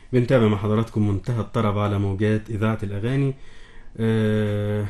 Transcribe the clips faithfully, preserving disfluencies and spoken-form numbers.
بنتابع مع حضراتكم منتهى الطرب على موجات إذاعة الأغاني. آه،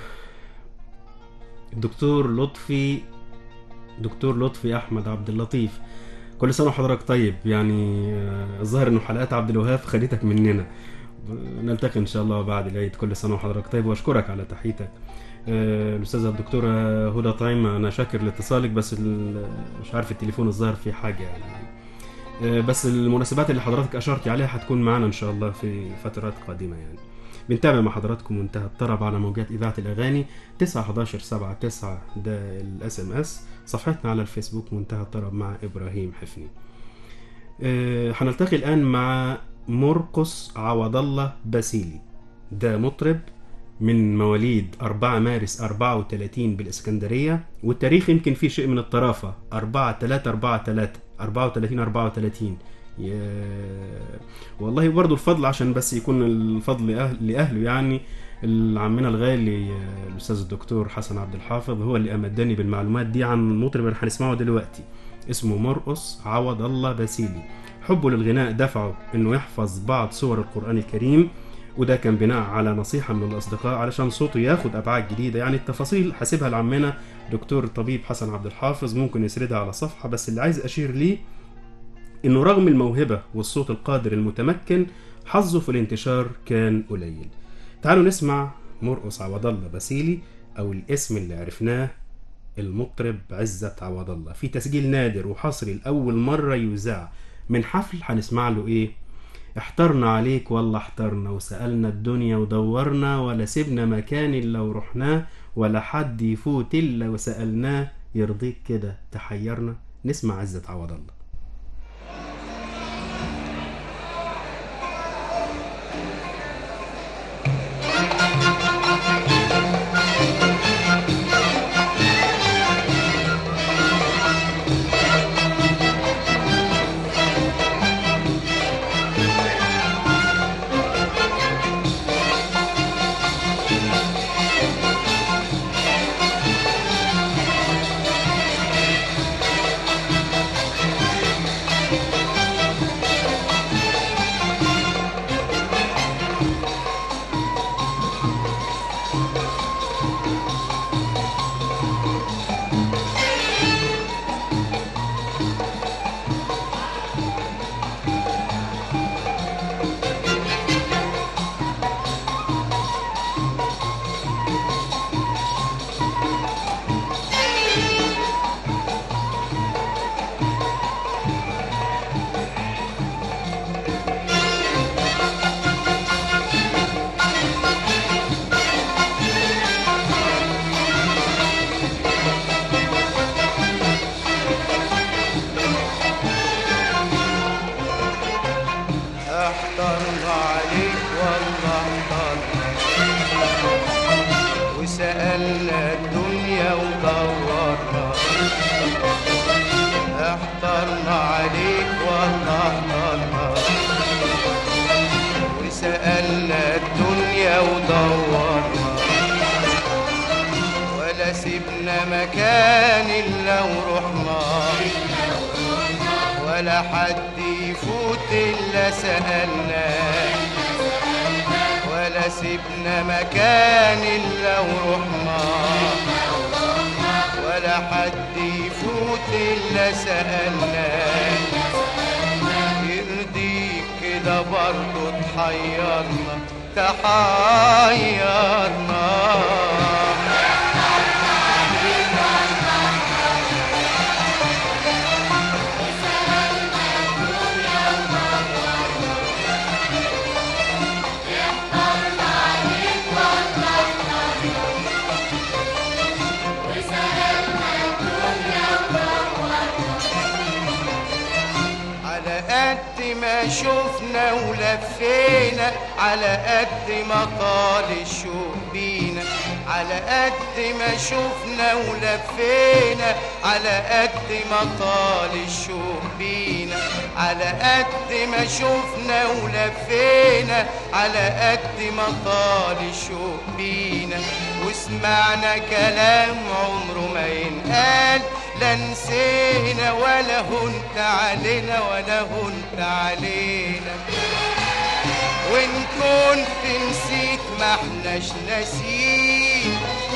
الدكتور لطفي دكتور لطفي أحمد عبد اللطيف، كل سنة وحضرتك طيب. يعني آه، الظاهر إنه حلقات عبد الوهاب خدتك مننا. نلتقي إن شاء الله بعد العيد. كل سنة وحضرتك طيب، وأشكرك على تحيتك. آه، الأستاذة الدكتورة هدى طعيم، أنا شاكر لاتصالك، بس ال- مش عارف التليفون الظاهر فيه حاجة يعني. آه، بس المناسبات اللي حضرتك أشرتي عليها هتكون معنا إن شاء الله في فترات قادمة يعني. بنتابع مع حضراتكم منتهى الطرب على موجات إذاعة الأغاني تسعة حداشر سبعة تسعة، ده الاس ام اس. صفحتنا على الفيسبوك منتهى الطرب مع إبراهيم حفني. أه هنلتقي الآن مع مرقس عوض الله باسيلي. ده مطرب من مواليد أربعة مارس أربعة وثلاثين بالإسكندرية، والتاريخ يمكن فيه شيء من الطرافة. أربعة ثلاثة أربعة ثلاثة أربعة وثلاثين أربعة وثلاثين. يا- والله برضو الفضل عشان بس يكون الفضل لأهل لأهله يعني. عمنا الغالي آه، الأستاذ الدكتور حسن عبد الحافظ هو اللي أمدني بالمعلومات دي عن المطرب اللي هنسمعه دلوقتي. اسمه مرقس عوض الله باسيلي. حبه للغناء دفعه انه يحفظ بعض سور القرآن الكريم، وده كان بناء على نصيحة من الأصدقاء علشان صوته ياخد أبعاد جديدة. يعني التفاصيل حاسبها لعمنا دكتور الطبيب حسن عبد الحافظ، ممكن يسردها على صفحة. بس اللي عايز أشير ليه إنه رغم الموهبة والصوت القادر المتمكن، حظه في الانتشار كان قليل. تعالوا نسمع مرقس عوض الله باسيلي، أو الاسم اللي عرفناه المطرب عزت عوض الله، في تسجيل نادر وحصري لأول مرة يذاع من حفل. هنسمع له إيه؟ احترنا عليك والله احترنا، وسألنا الدنيا ودورنا، ولا سيبنا مكان لو رحناه، ولا حد يفوت إلا وسألناه، يرضيك كده تحيرنا. نسمع عزت عوض الله. احترنا عليك والله احترنا، وسألنا الدنيا ودورنا. احترنا عليك والله احترنا، وسألنا الدنيا ودورنا، ولا سيبنا مكان إلا ورحنا، ولا حد يفوت إلا سألناه، ولا سيبنا مكان إلا ورحنا، ولا حد يفوت إلا سألناه. يرضيك كده برضه تحيرنا تحيرنا. ما شفنا ولفينا، على قد ما طال الشوق بينا، على قد ما شفنا ولفينا، على قد ما طال الشوق بينا، على قد ما شفنا ولفينا، على قد ما طال الشوق بينا. وسمعنا كلام عمره ما ينقال، لا نسينا ولا هنت علينا ولا هنت علينا. وإن كنت نسيت ما احناش ناسين،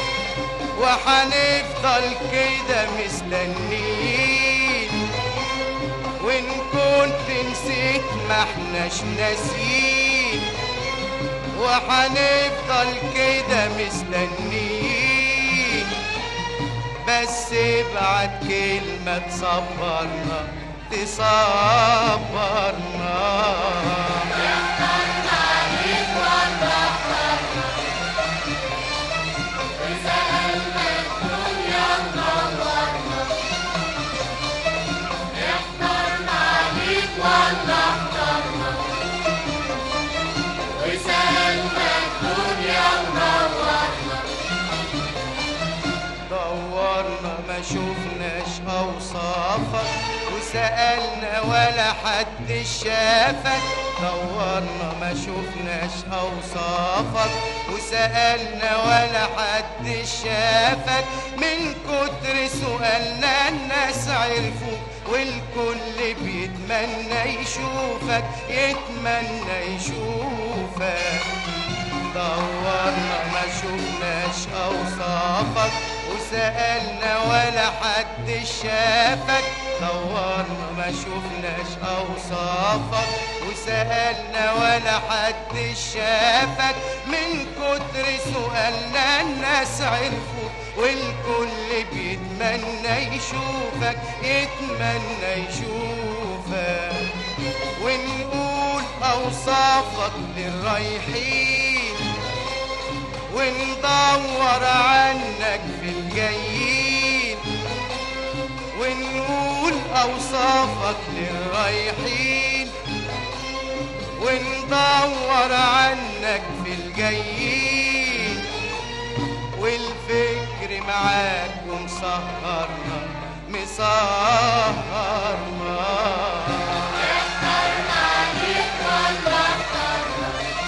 وحنفضل كده مستنيين. وإن كنت نسيت ما احناش ناسين، وحنفضل كده مستنيين. بس ابعت كلمة تصبرنا تصبرنا. اخترنا عليك والله اخترنا، وسألنا الدنيا ونورنا. اخترنا عليك والله اخترنا، وسألنا الدنيا ونورنا. دورنا ما شفناش أوصافك، وسألنا ولا حد شافك. دورنا ما شفناش أوصافك، وسألنا ولا حد شافك. من كتر سؤالنا الناس عرفوك، والكل بيتمنى يشوفك يتمنى يشوفك. دورنا ما شفناش أوصافك، وسألنا ولا حد شافك. دورنا ما شفناش أوصافك، وسألنا ولا حد شافك. من كتر سؤالنا الناس عرفوك، والكل بيتمنى يشوفك يتمنى يشوفك. ونقول أوصافك للرايحين، وندور عنك في الجايين. ونقول أوصافك للرايحين، وندور عنك في الجايين. والفكر معاك ومسهرنا مسهرنا. اخترنا عليك والله اخترنا،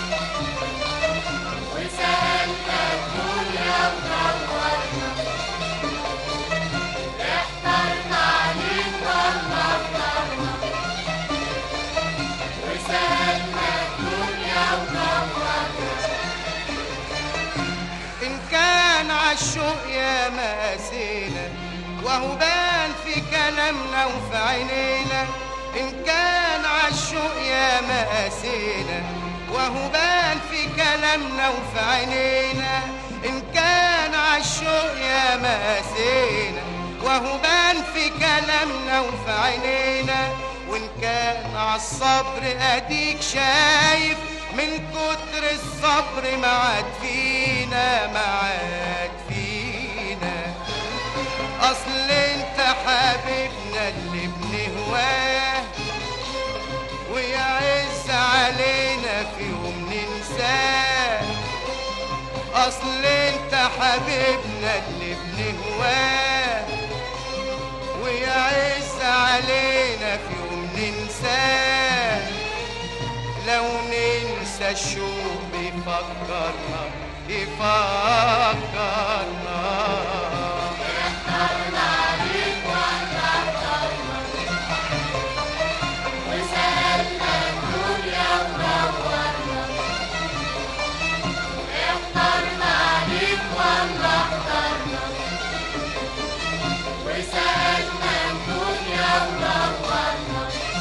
وسألنا الدنيا ونورنا. اخترنا عليك والله اخترنا، وسألنا الدنيا ونورنا. إن كان عالشوق يا ماسينا، وهو بان في كلامنا وفي عينينا. إن كان عالشوق يا ماسينا، وهو بان في كلامنا وفي عينينا. إن كان عالشوق يا ماسينا، وهو بان في كلامنا وفي عينينا. وإن كان عالصبر أديك شايف، من كتر الصبر معاد فينا معاد فينا. أصل انت حبيبنا اللي بنهواه، ويعز علينا في يوم ننساه. أصل انت حبيبنا اللي بنهواه، ويعز علينا في يوم ننساه. لو ننسى الشوق بيفكرنا يفكرنا. اخترنا عليك والله اخترنا، وسألنا الدنيا ونورنا. اخترنا عليك والله اخترنا، وسألنا الدنيا ونورنا.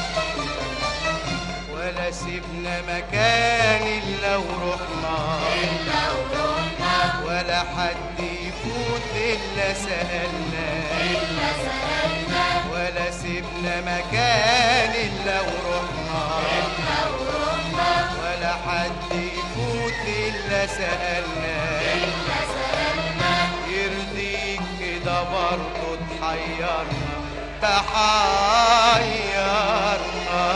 ولا سيبنا مكان إلا ورحنا، إلا ورحنا، ولا حد يفوت إلا سألنا، إلا سألنا. ولا سيبنا مكان إلا ورحنا، إلا ورحنا، ولا حد يفوت إلا سألنا. إلا سألنا. يرضيك كده برضه تحيرنا تحيرنا.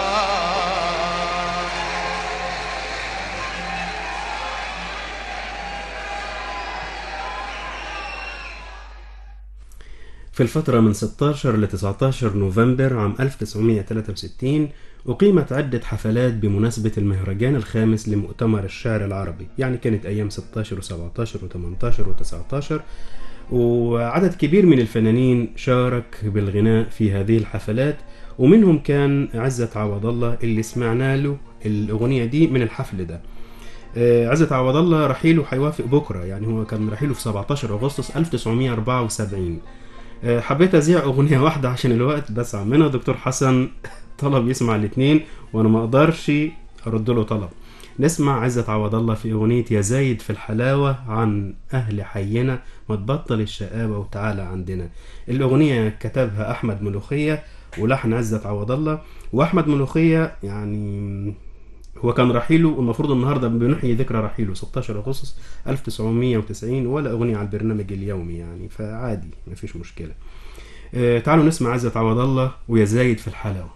في الفترة من ستة عشر ل تسعة عشر نوفمبر عام ألف وتسعمائة وثلاثة وستين أقيمت عدة حفلات بمناسبة المهرجان الخامس لمؤتمر الشعر العربي، يعني كانت أيام ستة عشر وسبعة عشر وثمانية عشر وتسعة عشر، وعدد كبير من الفنانين شارك بالغناء في هذه الحفلات، ومنهم كان عزت عوض الله اللي سمعنا له الأغنية دي من الحفل ده. آه، عزت عوض الله رحيله هيوافق بكرة، يعني هو كان رحيله في سبعتاشر أغسطس ألف وتسعمية أربعة وسبعين. آه، حبيت أذيع أغنية واحدة عشان الوقت، بس عمنا دكتور حسن طلب يسمع الاتنين وأنا ما أقدرش أرد له طلب. نسمع عزت عوض الله في أغنية يا زايد في الحلاوة عن أهل حينا، ما تبطل الشقاوة وتعالى عندنا. الأغنية كتبها أحمد ملوخية ولحن عزت عوض الله. وأحمد ملوخية يعني هو كان رحيله، والمفروض النهارده بنحيي ذكرى رحيله ستاشر أغسطس ألف وتسعمية وتسعين، ولا أغنية على البرنامج اليومي يعني، فعادي مفيش مشكلة. آه، تعالوا نسمع عزت عوض الله ويا زايد في الحلاوة.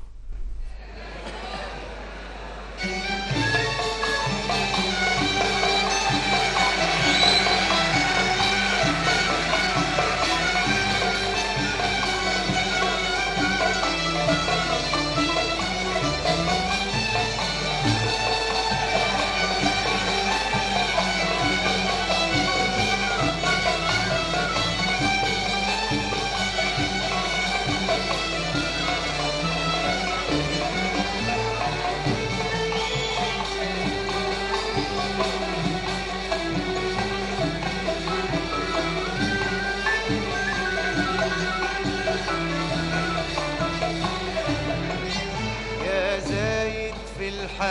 يا زايد في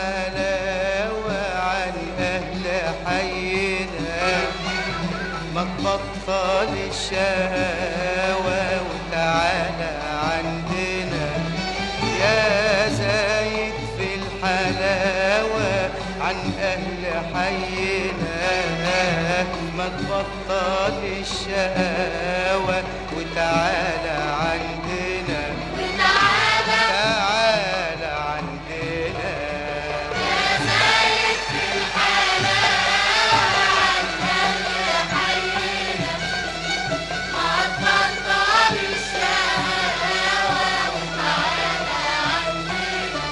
الحلاوة عن أهل حينا، ما تبطل الشهوة وتعالى عندنا. يا زايد في الحلاوة عن أهل حينا، ما تبطل الشهوة وتعالى عندنا. وتعالى تعالى عندنا. يا زايد في الحلاوة عن أهل حينا، ما تبطل الشهوة وتعالى عندنا.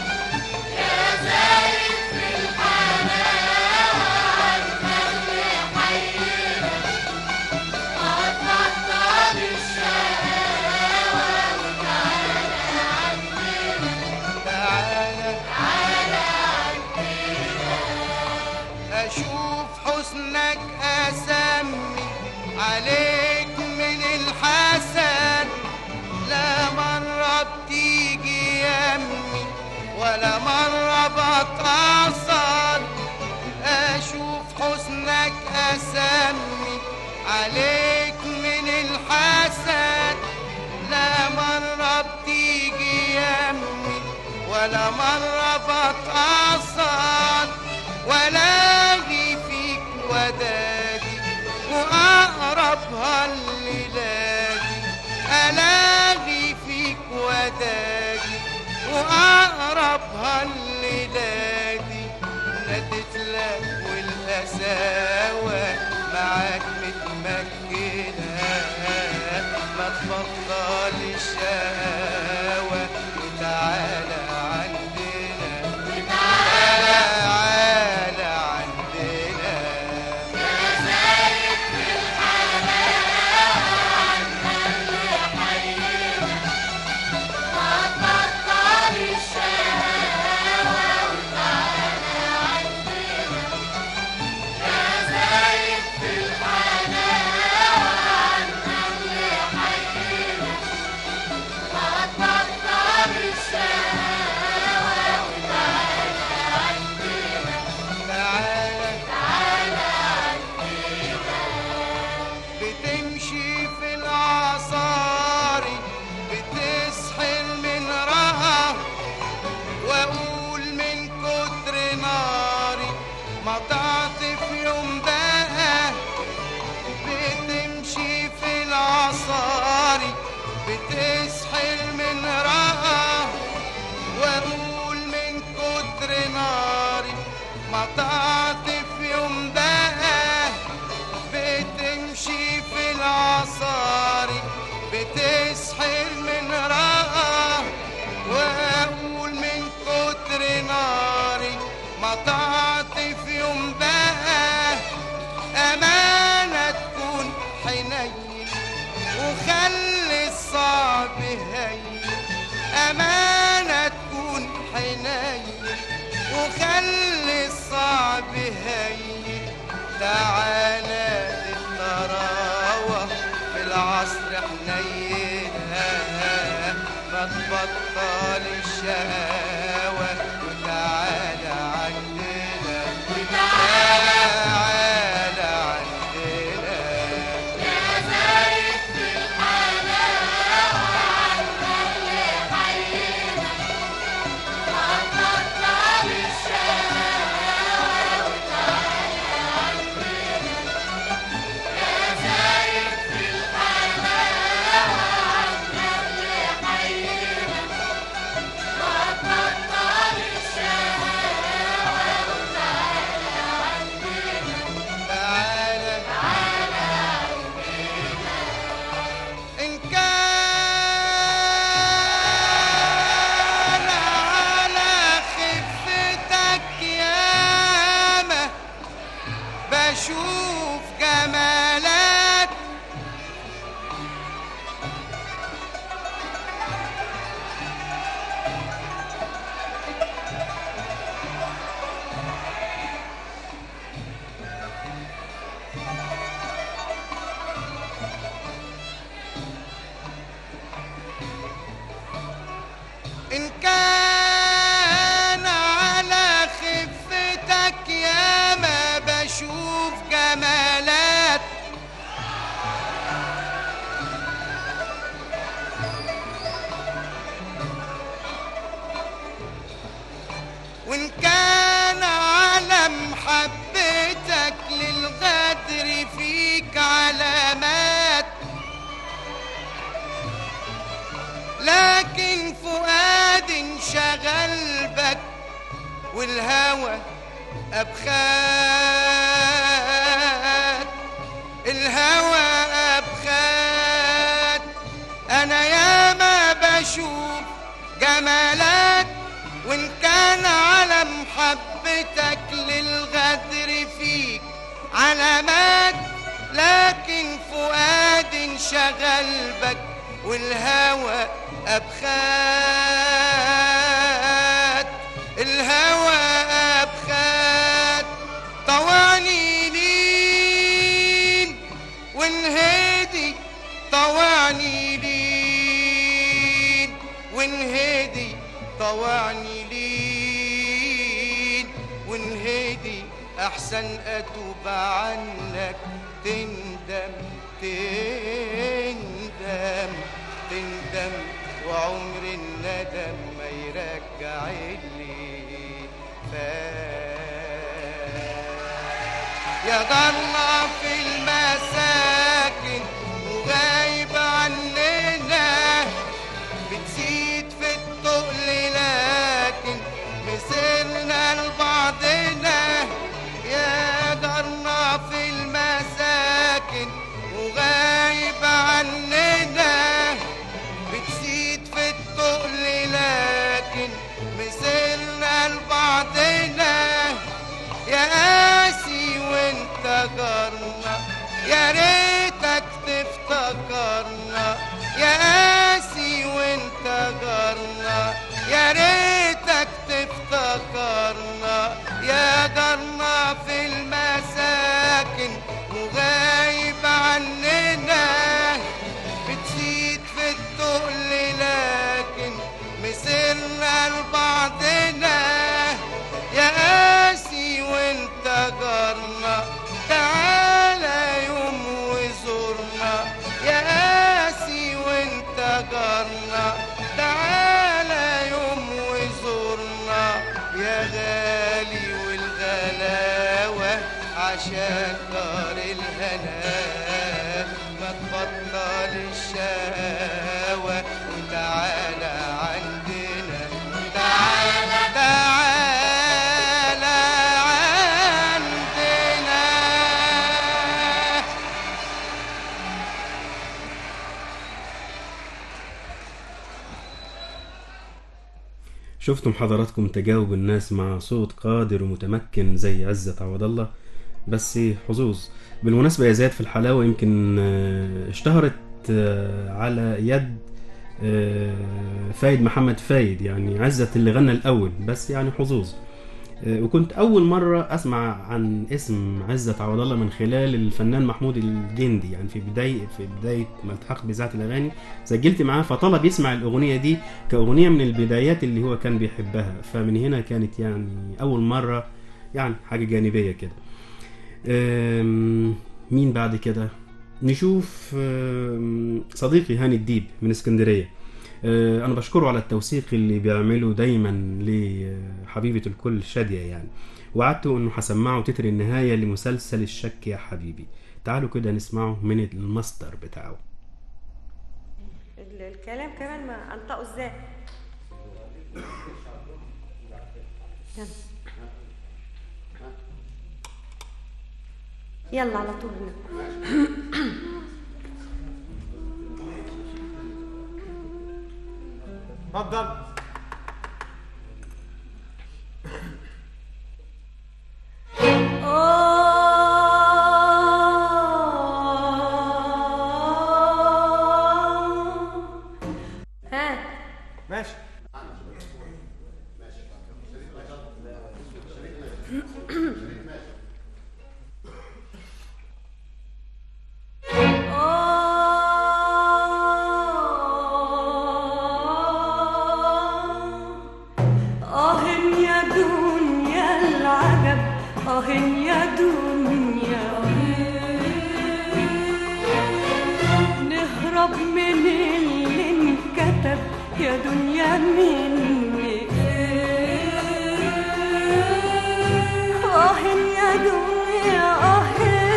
يا زايد في الحلاوة عن أهل حينا، ما تبطل الشهوة وتعالى عندنا. تعالى تعالى عندنا. أشوف حسنك أسمي عليك من الحسن، لا مرة بتيجي يمي ولا مرة بتعصد. أشوف حسنك أسمي عليك من الحسن، لا مرة بتيجي يمي ولا مرة بتعصد. ولاقي فيك ودادي وأقربها الليلادي، ألاقي فيك ودادي وأقربها الليلادي. نادت لك والقساوة معاك متمكنة، ما تبطل الشهوة وتعالى عندنا. تعالى عندنا. يا زايد في الحلاوة عن أهل حينا، ما تبطل الشهوة وتعالى عندنا. يا زايد في الحلاوة عن أهل حينا، ما تبطل الشهوة وتعالى عندنا. تعالى تعالى عندنا. بتمشي في العصاري بتسحر من رها، واقول من كتر ناري ما تعطف يوم بقى. بتمشي في العصاري بتسحر من رها، واقول من كتر ناري ما تعطف يوم بقى. بتمشي في العصاري بتسحر من رها، واقول من كتر ناري ما تعطف يوم بقى. أمانة تكون حنين وخلي الصعب هين، أمانة تعالى للطراوة في العصر حنينة ما تبطل الشقاوة وتعالى عندنا وتعالى عندنا يا زايد في الحلاوة عنا اللي حيينا ما تبطل الشقاوة وتعالى عندنا يا زايد في الحلاوة عنا اللي حيينا ما تبطل الشقاوة وتعالى عندنا تعالى إن كان على خفتك ياما بشوف جمالك إن كان على خفتك ياما بشوف جمالات وإن كان على محبتك للغدر فيك علامات لكن فؤاد انشغل بك والهوى أبخات الهوى أبخات أنا ياما بشوف جمالات وإن كان على محبتك للغدر فيك علامات لكن فؤاد انشغل بك والهوى أبخات الهوى أبخات طوعني لين وانهدي طوعني لين وانهدي طوعني لين وانهدي أحسن أتوب عنك تندم تندم تندم وعمر الندم ما يرجع اللي فات يا ضلة في المساكن وغايب عننا بتزيد في التقل لكن مسيرنا لبعضنا يا ضلة في المساكن وغايب عننا بتزيد في التقل لكن مسيرنا لبعضنا يا قاسي وانت جارنا يا ريتك تفتكرنا يا قاسي وانت جارنا يا ريتك تفتكرنا يا جارنا في المساكن وغايب عننا بتزيد في التقل لكن مسيرنا لبعضنا يا قاسي وانت جارنا تعالى يوم وزورنا يا قاسي وانت جارنا تعالى يوم وزورنا يا غالي والغلاوة عشان دار الهنا ما تبطل الشقاوة وتعالى عندنا تعالى تعالى عندنا شفتم حضراتكم تجاوب الناس مع صوت قادر ومتمكن زي عزت عوض الله، بس حظوظ. بالمناسبة يا زياد في الحلاوة يمكن اشتهرت على يد فايد محمد فايد، يعني عزت اللي غنى الأول، بس يعني حظوظ. آه، وكنت اول مره اسمع عن اسم عزت عوض الله من خلال الفنان محمود الجندي، يعني في بدايه في بدايه ما التحق باذاعه الاغاني سجلت معاه، فطلب يسمع الاغنيه دي كاغنيه من البدايات اللي هو كان بيحبها، فمن هنا كانت يعني اول مره، يعني حاجه جانبيه كده. آم، مين بعد كده؟ نشوف آم، صديقي هاني الديب من اسكندريه. آه، انا بشكره على التوثيق اللي بيعمله دايما لحبيبه الكل شاديه يعني، وعدته انه هسمعه تتر النهايه لمسلسل الشك يا حبيبي. تعالوا كده نسمعه من الماستر بتاعه. ال- الكلام كمان ما انطقه ازاي؟ يلا يلا على طول. اتفضل. ها ماشي. آه يا دنيا العجب، آه يا دنيا، نهرب من اللي انكتب يا دنيا مني. آه يا دنيا آه،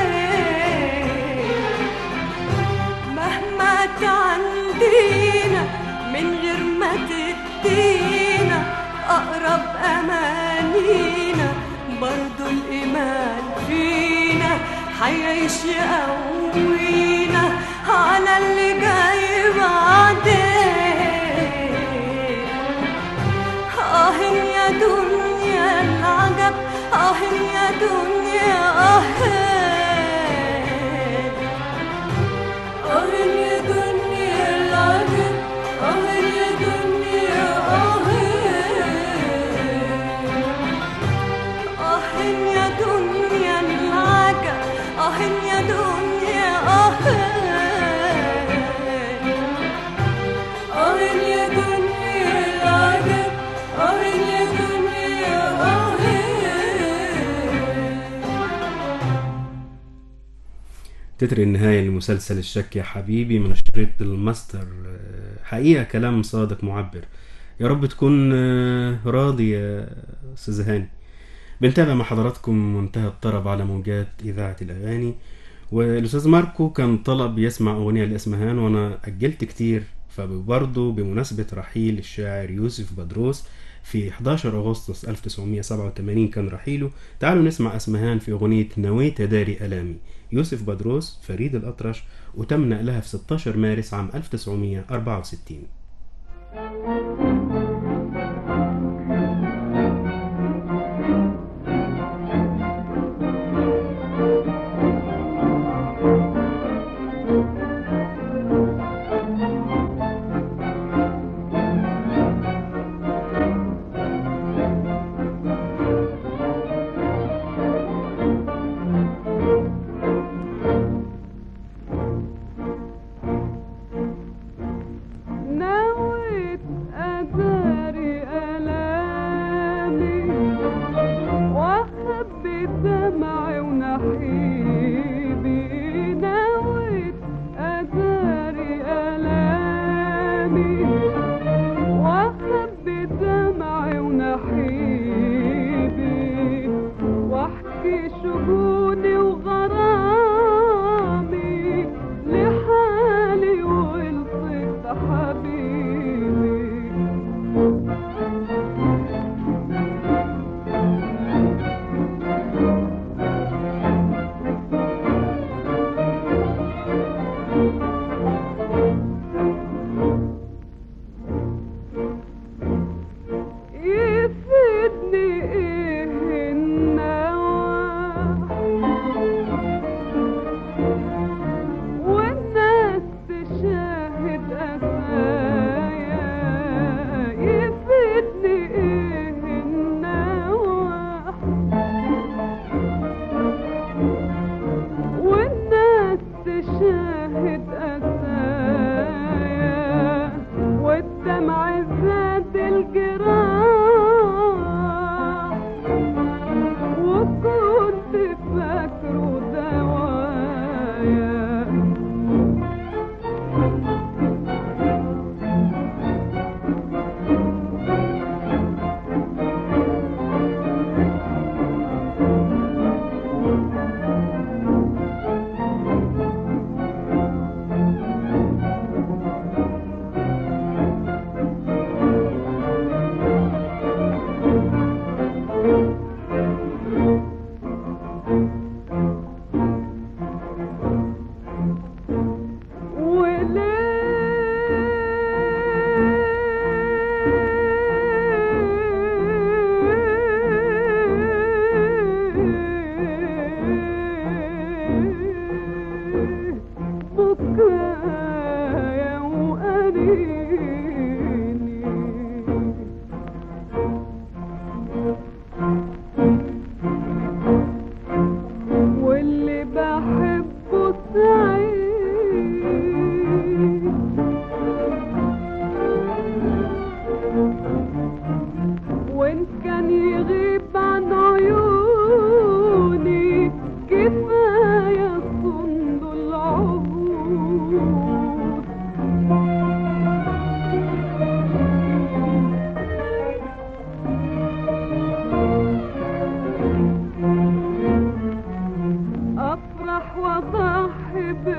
مهما تعندينا من غير ما تدينا أقرب أمانينا، برضو الإيمان فينا حيعيش يقوينا على اللي جاي بعدين. آه يا دنيا العجب، آه يا دنيا آه، آه يا دنيا العجب، آه يا دنيا آه، آه يا دنيا العجب، آه يا دنيا آه، آه يا دنيا العجب، آه يا دنيا آه. تتر النهايه لمسلسل الشك يا حبيبي من شريط الماستر. آه، حقيقه كلام صادق معبر. يا رب تكون آه، راضي يا استاذ هاني. بنتابع مع حضراتكم منتهى الطرب على موجات إذاعة الأغاني، والأستاذ ماركو كان طلب يسمع أغنية لإسمهان وأنا أجلت كتير، فبرضه بمناسبة رحيل الشاعر يوسف بدروس في حداشر أغسطس ألف وتسعمائة وسبعة وثمانين كان رحيله. تعالوا نسمع إسمهان في أغنية نويت داري ألامي، يوسف بدروس فريد الأطرش، وتم نقلها في ستاشر مارس عام ألف وتسعمائة وأربعة وستين. ما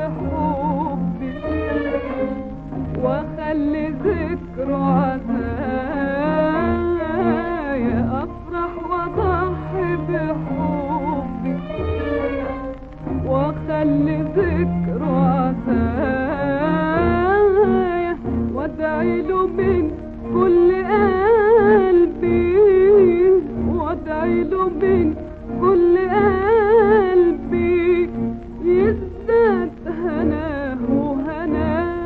بحبي واخلي ذكره عزايا افرح واضحي بحبي واخلي ذكره عزايا وادعي له من كل قلبي وادعي له من كل قلبي يزداد هناه وهنايا.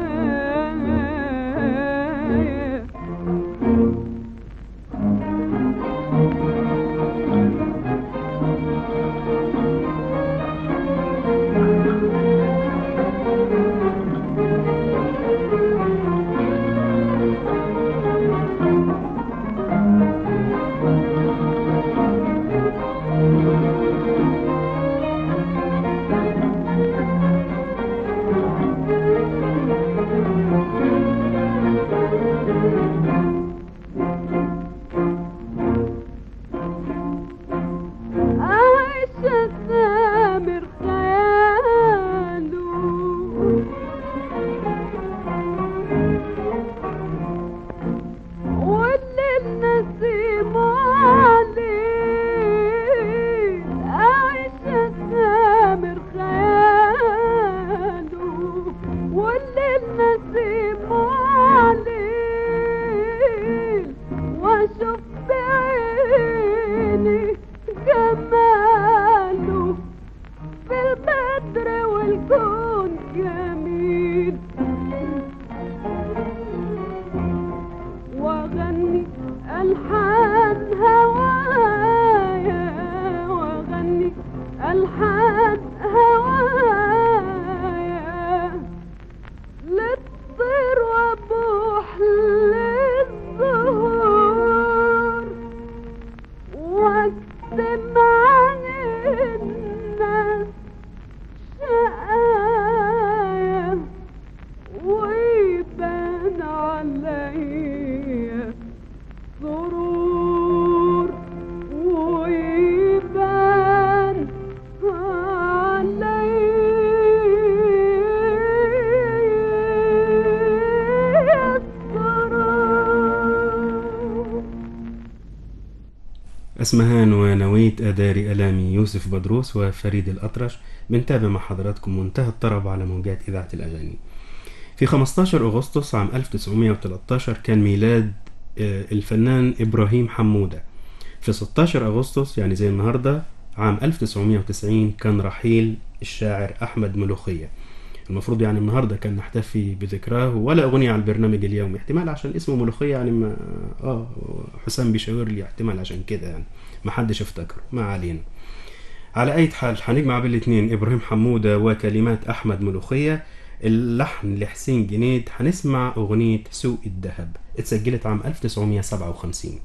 اسمهان ونويت أداري ألامي يوسف بدروس وفريد الأطرش. بنتابع مع حضراتكم منتهى الطرب على موجات إذاعة الأغاني. في خمستاشر أغسطس عام ألف وتسعمائة وثلاثة عشر كان ميلاد الفنان إبراهيم حمودة. في ستاشر أغسطس يعني زي النهاردة عام ألف وتسعمائة وتسعين كان رحيل الشاعر أحمد ملوخية. المفروض يعني النهاردة كان نحتفي بذكراه ولا أغنية على البرنامج اليومي، احتمال عشان اسمه ملوخية يعني ما آه حسام بيشاور لي احتمال عشان كده يعني ما حدش افتكره، ما علينا. على أي حال هنجمع بالاثنين إبراهيم حمودة وكلمات أحمد ملوخية، اللحن لحسين جنيد. هنسمع أغنية سوق الذهب اتسجلت عام ألف وتسعمائة وسبعة وخمسين.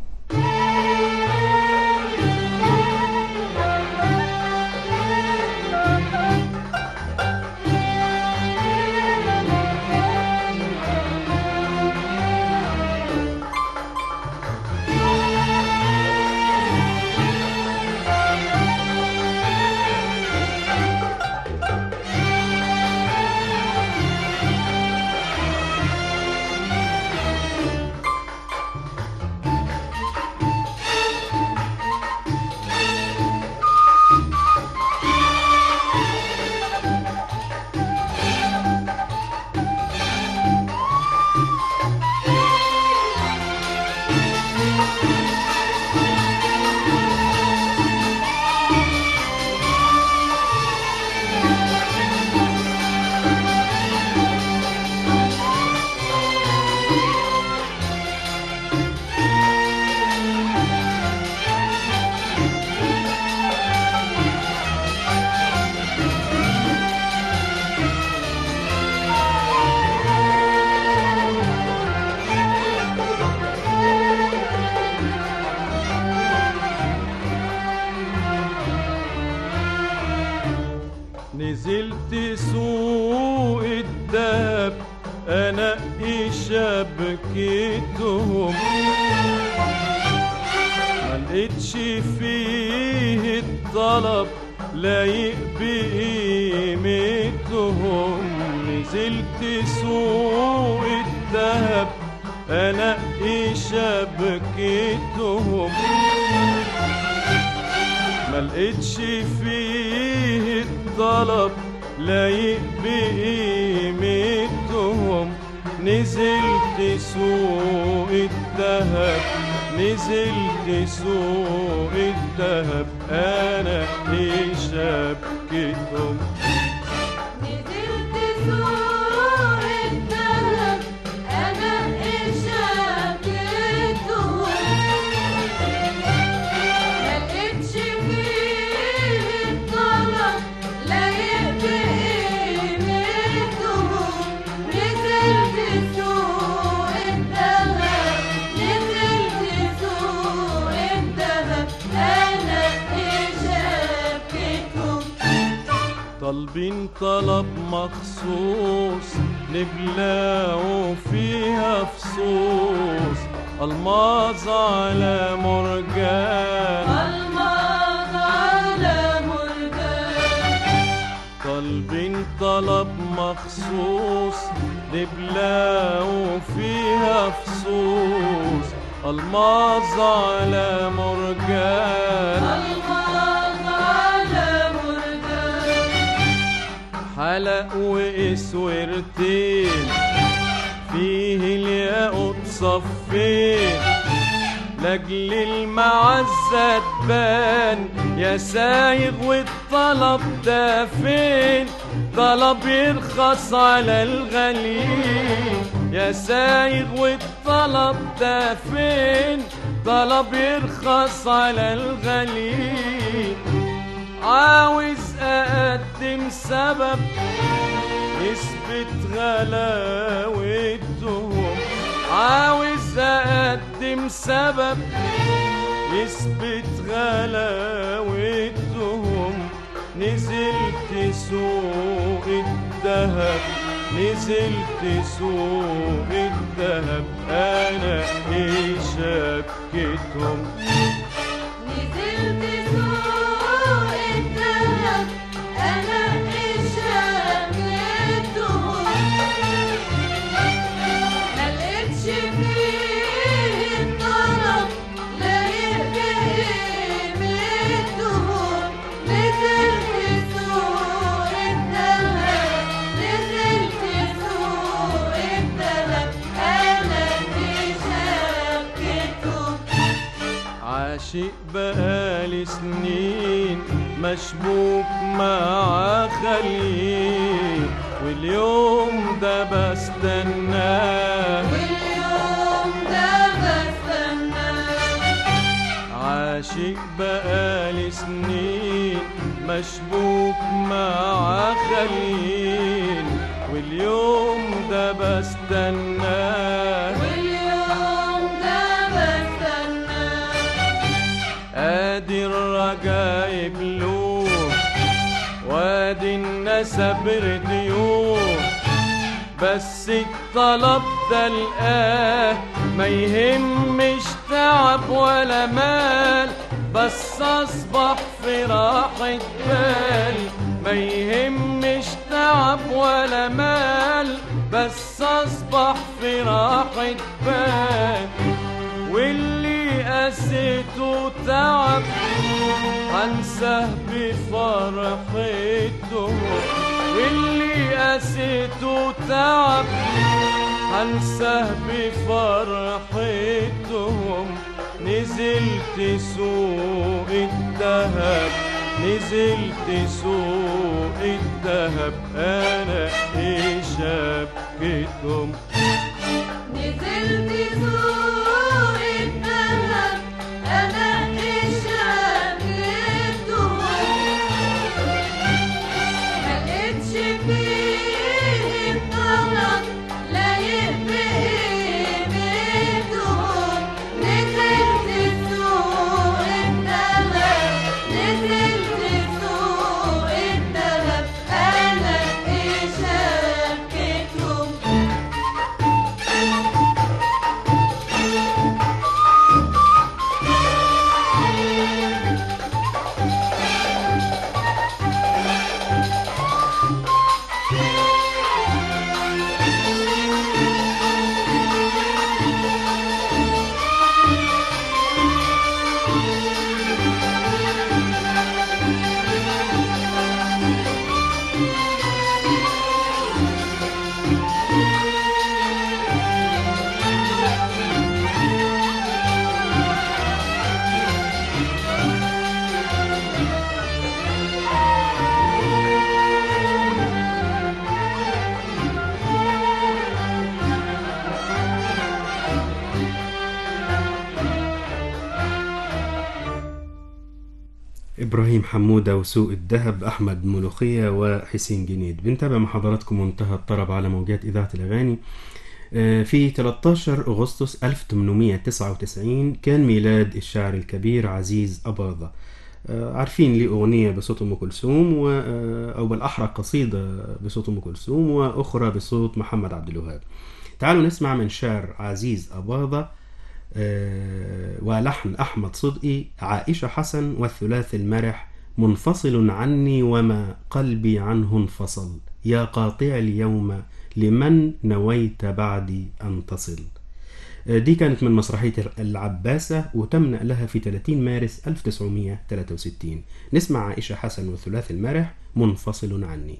نزلت سوق الدهب انقي شبكتهم، ملقتش فيه الطلب لايق بقيمتهم. نزلت سوق الدهب انقي شبكتهم ملقتش فيه الطلب لايق بقيمتهم نزلت سوق الدهب نزلت سوق الدهب انا شبكتهم نزلت سوق الدهب أنا شبكتهم ملقتش فيه الطلب لايق بقيمتهم نزلت سوق الدهب نزلت سوق الدهب أنا شبكتهم طالبين طلب مخصوص نبلاو فيها فصوص الماظ على مرجان الماظ على مرجان طالبين طلب مخصوص نبلاو فيها فصوص الماظ على مرجان الماظ على مرجان حلق واسورتين فيه الياقوت صفين لاجل المعزة تبان يا سايغ والطلب ده فين طلب يرخص على الغاليين يا سايغ والطلب ده فين طلب يرخص على الغاليين عاوز اقدم سبب يثبت غلاوتهم عاوز اقدم سبب يثبت غلاوتهم نزلت سوق الدهب نزلت سوق الدهب انا شبكتهم نزلت سوق الدهب أنا شبكتهم ملقتش فيه الطلب لايق بقيمتهم نزلت سوق الدهب نزلت سوق الدهب أنا شبكتهم عاشق بقالي سنين مشبوك مع خليل واليوم ده بستناه واليوم ده بستناه عاشق بقالي سنين مشبوك مع خليل واليوم ده بستناه واليوم ده بستناه ادي الرجايب له وادي النسب رديوه بس الطلب ده لقاه ما يهمش تعب ولا مال بس اصبح في راحة بال ما يهمش تعب ولا مال بس اصبح في راحة بال واللي قاسيته تعب هنساه بفرحته واللي قاسيته تعب هنساه بفرحتهم نزلت سوق الدهب نزلت سوق الدهب انا شبكتهم نزلت سوق الدهب أنا شبكتهم ملقتش فيه الطلب لايق بقيمتهم نزلت سوق الدهب نزلت سوق الدهب أنا شبكتهم إبراهيم حمودة وسوق الذهب، أحمد ملوخية وحسين جنيد. بنتابع مع حضراتكم منتهى الطرب على موجات إذاعة الأغاني. في ثلاثة عشر أغسطس ألف وثمانمائة وتسعة وتسعين كان ميلاد الشاعر الكبير عزيز أباظة. عارفين لي أغنية بصوت أم كلثوم و... أو بالأحرى قصيدة بصوت أم كلثوم وأخرى بصوت محمد عبد الوهاب. تعالوا نسمع من شعر عزيز أباظة ولحن أحمد صدقي عائشة حسن والثلاث المرح منفصل عني وما قلبي عنه انفصل يا قاطع اليوم لمن نويت بعدي أن تصل. دي كانت من مسرحية العباسة وتم نقلها في ثلاثين مارس ألف وتسعمائة وثلاثة وستين. نسمع عائشة حسن والثلاث المرح منفصل عني.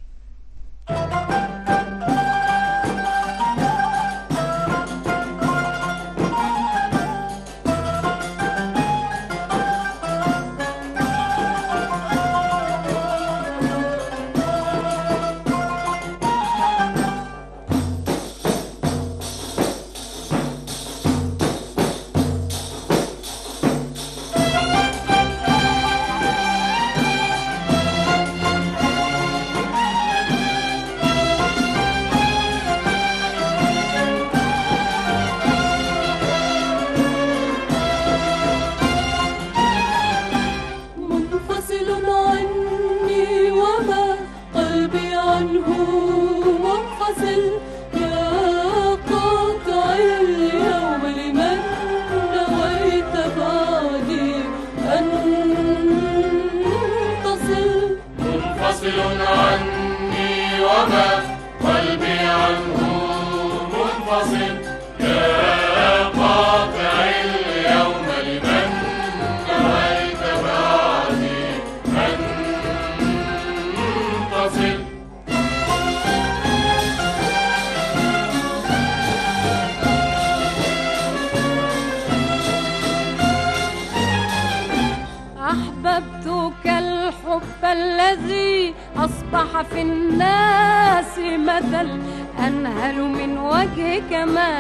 أحببتك الحب الذي أصبح في الناس مثل أنهل من وجهك ما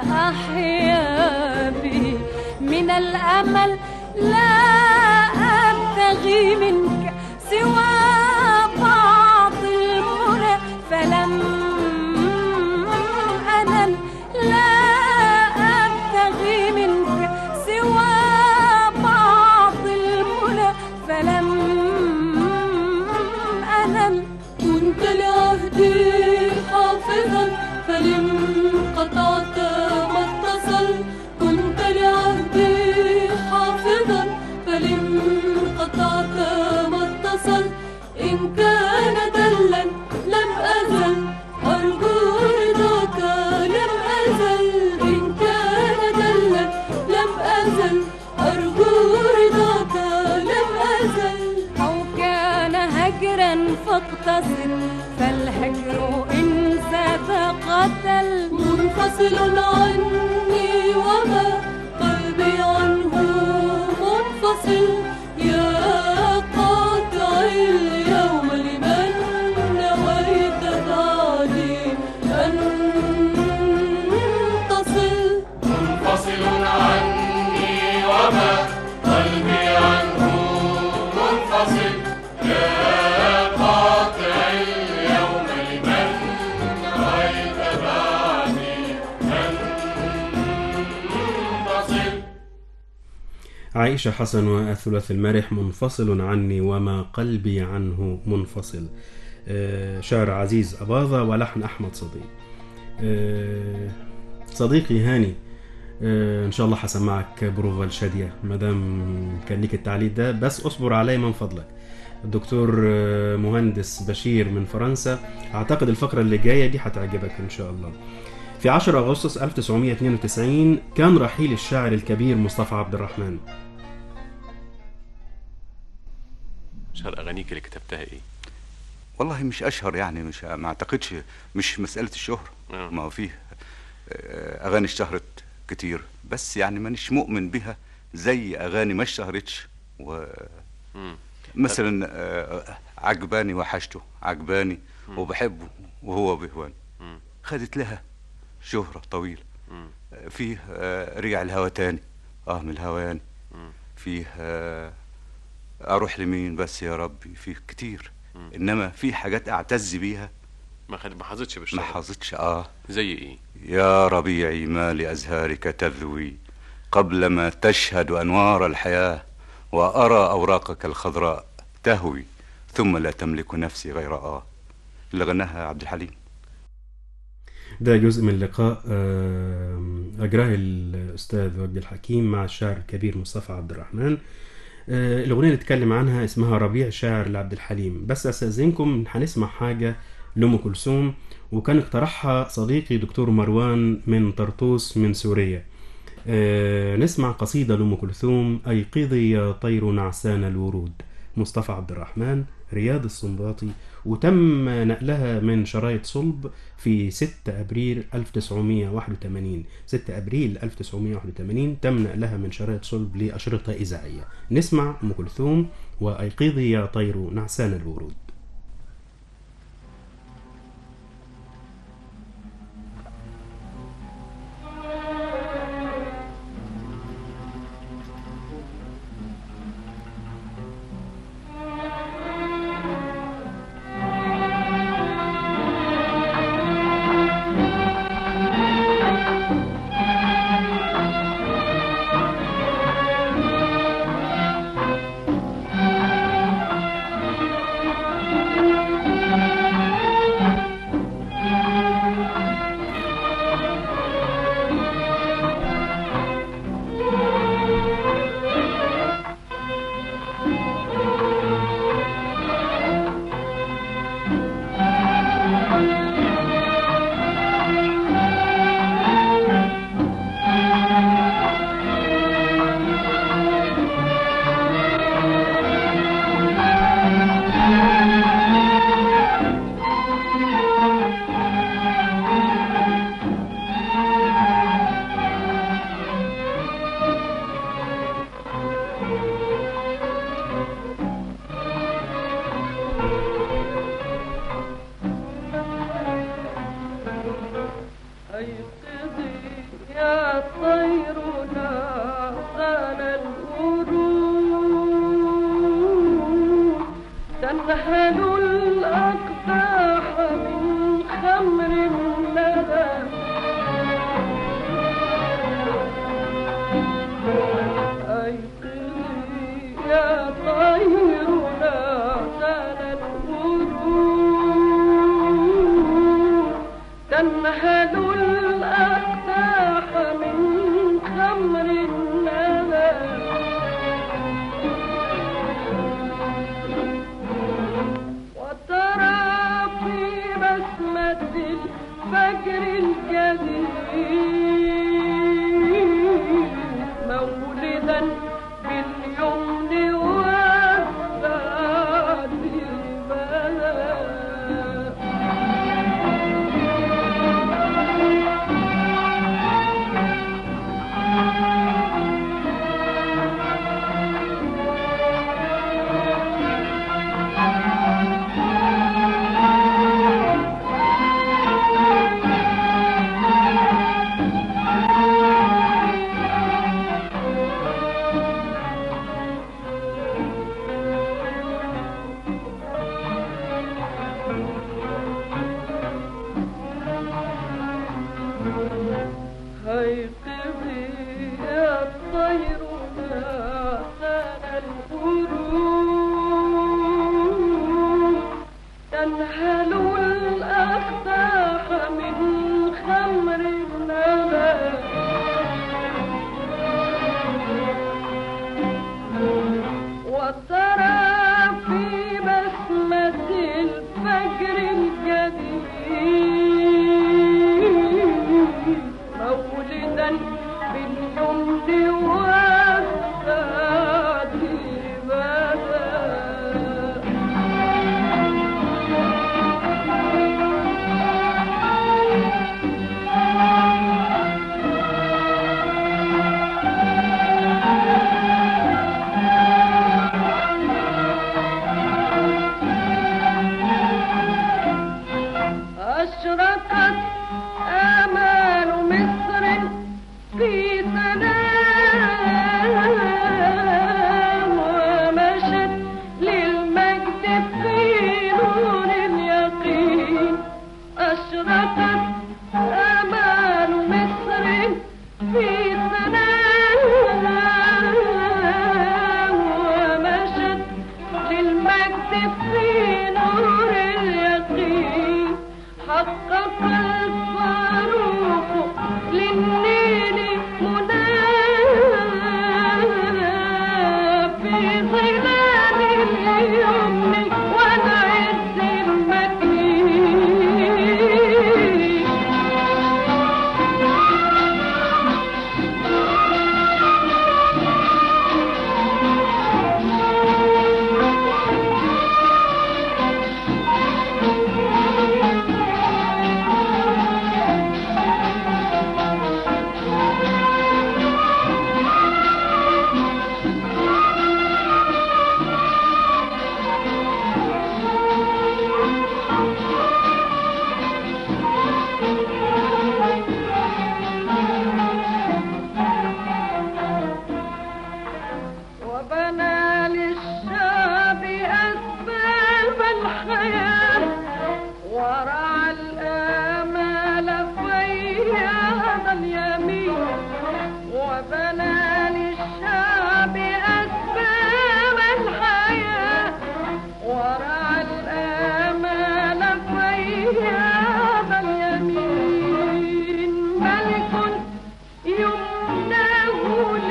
أحيا به من الأمل لا أبتغي منك سوى بعض المنى فلم أنل لا أبتغي منك سوى بعض المنى فلم أنل كنت لعهدي حافظا فلم قطعت ما اتصل كنت لعهدي حافظا فلم قطعت ما اتصل إن كان دلا لم أزل أرجو رضاك لم أزل إن كان دلا لم أزل أرجو رضاك لم أزل أو كان هجرا فاقتصر فالهجر إن زاد قتل منفصل عني وما قلبي عنه منفصل يا قاطع اليوم لمن نويت بعدي أن تصل منفصل عني وما قلبي عنه منفصل يا قاطع اليوم لمن نويت بعدي أن تصل. عائشة حسن والثلاث المرح منفصل عني وما قلبي عنه منفصل. شعر عزيز أباظة ولحن أحمد صديق. صديقي هاني، إن شاء الله حسمعك بروفا الشادية مدام كان ليك التعليق ده، بس أصبر علي من فضلك. الدكتور مهندس بشير من فرنسا، أعتقد الفقرة اللي جاية دي هتعجبك إن شاء الله. في عشرة أغسطس ألف وتسعمائة واثنين وتسعين كان رحيل الشاعر الكبير مصطفى عبد الرحمن. شهر أغانيك اللي كتبتها إيه؟ والله مش أشهر يعني، مش ما أعتقدش، مش مسألة الشهرة. آه. ما هو فيه أغاني اشتهرت كتير، بس يعني مانيش مؤمن بها زي أغاني ما اشتهرتش. و مم. مثلا آه، عجباني وحشته، عجباني مم. وبحبه وهو بهواني، مم. خدت لها شهرة طويلة. مم. فيه آه، رجع الهوى تاني، اه من الهوى يعني. مم. فيه آه، اروح لمين بس يا ربي؟ في كتير، انما في حاجات اعتز بيها ما خد ما حظتش ما بالشهرة. حظتش. اه زي ايه؟ يا ربيعي ما لأزهارك تذوي قبل ما تشهد أنوار الحياة، وأرى أوراقك الخضراء تهوي ثم لا تملك نفسي غير آه اللي غناها عبد الحليم. ده جزء من لقاء آه، أجراه الأستاذ وجدي الحكيم مع الشاعر الكبير مصطفى عبد الرحمن. آه، الأغنية اللي اتكلم عنها اسمها ربيع شاعر لعبد الحليم. بس أستأذنكم هنسمع حاجة لأم كلثوم، وكان اقترحها صديقي دكتور مروان من طرطوس من سوريا. آه، نسمع قصيدة لأم كلثوم، أيقظي يا طير نعسان الورود، مصطفى عبد الرحمن، رياض السنباطي، وتم نقلها من شرايط صلب في ستة أبريل ألف وتسعمائة وواحد وثمانين. ستة أبريل ألف وتسعمائة وواحد وثمانين تم نقلها من شرايط صلب لأشرطة إذاعية. نسمع أم كلثوم وأيقظي يا طير نعسان الورود. وترى المجد في نور اليقين حقق الفاروق للنيل مناه في ظلال اليمن والعز المكين. وبنى للشعب أسباب الحياة ورعى الآمال فياض اليمين. وبنى للشعب أسباب الحياة ورعى الآمال فياض اليمين. ملك يمناه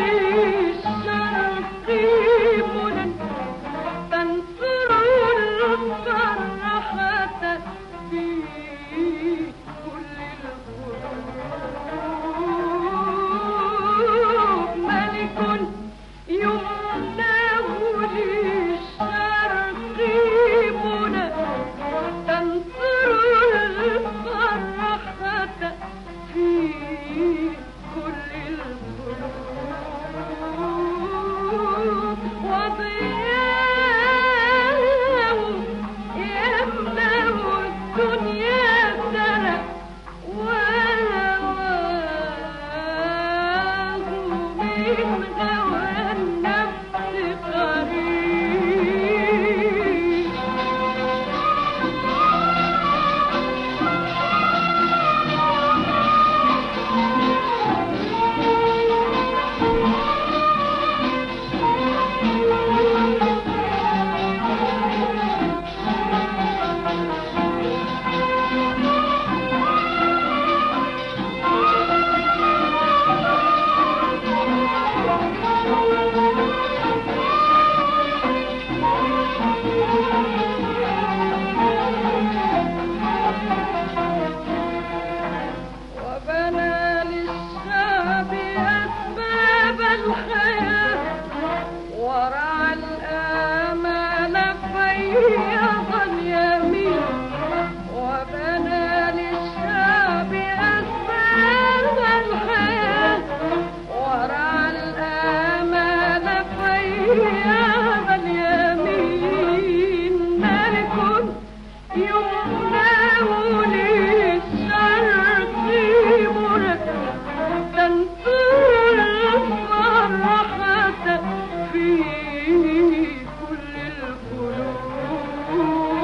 للشرق منى تنصر الفرحة في كل القلوب. ملك يمناه للشرق منى تنصر الفرحة في كل القلوب. وضياء يملأ الدنيا سنة وهواه من هوى النفس قريب. وبنى للشعب أسباب الحياة ورعى الآمال فياض اليمين. وبنى للشعب أسباب الحياة ورعى الآمال فياض اليمين. ملك يمناه للشرق منى تنصر الفرحة في كل القلوب.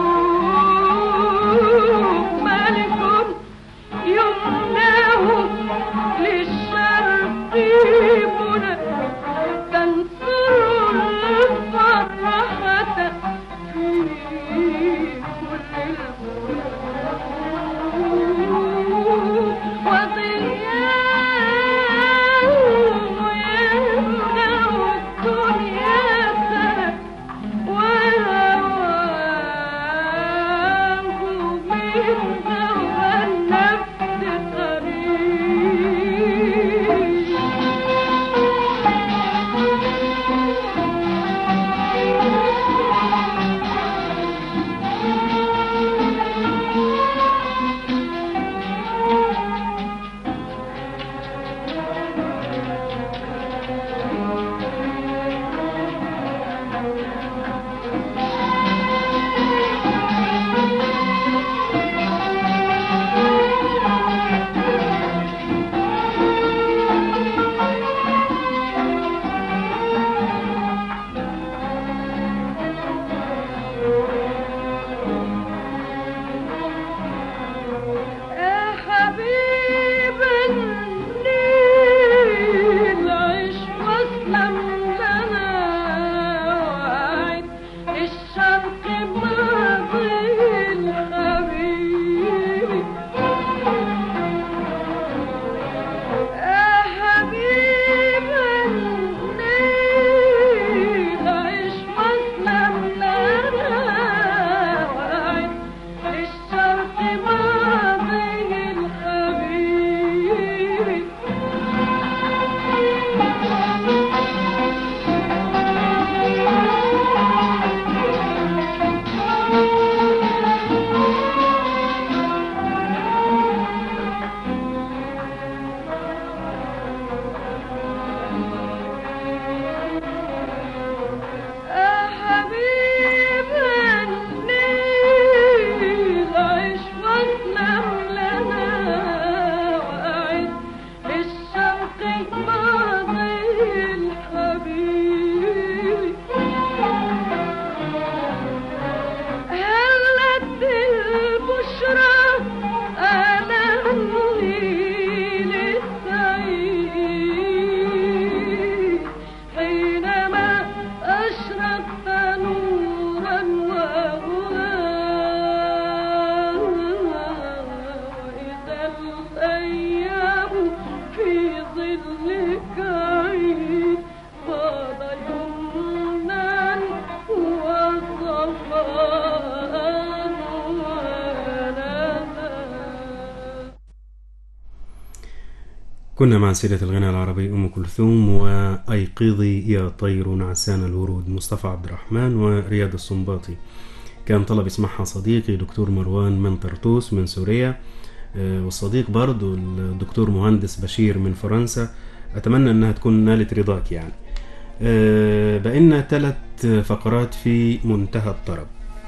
كنا مع سيدة الغناء العربي أم كلثوم وأيقظي يا طير نعسان الورود مصطفى عبد الرحمن ورياض السنباطي. كان طلب يسمعها صديقي دكتور مروان من طرطوس من سوريا، والصديق برضو الدكتور مهندس بشير من فرنسا. أتمنى أنها تكون نالت رضاك يعني. بقينا ثلاث فقرات في منتهى الطرب.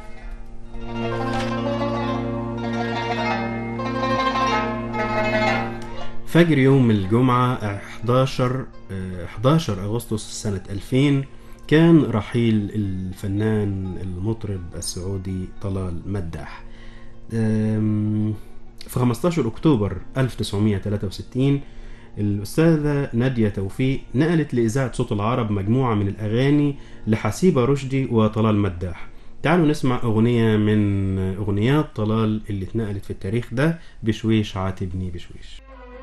فجر يوم الجمعة احداشر احداشر أغسطس سنة ألفين كان رحيل الفنان المطرب السعودي طلال مداح. في خمستاشر أكتوبر ألف وتسعمائة وثلاثة وستين الأستاذة نادية توفيق نقلت لإذاعة صوت العرب مجموعة من الأغاني لحسيبة رشدي وطلال مداح. تعالوا نسمع أغنية من أغنيات طلال اللي اتنقلت في التاريخ ده، بشويش عاتبني بشويش.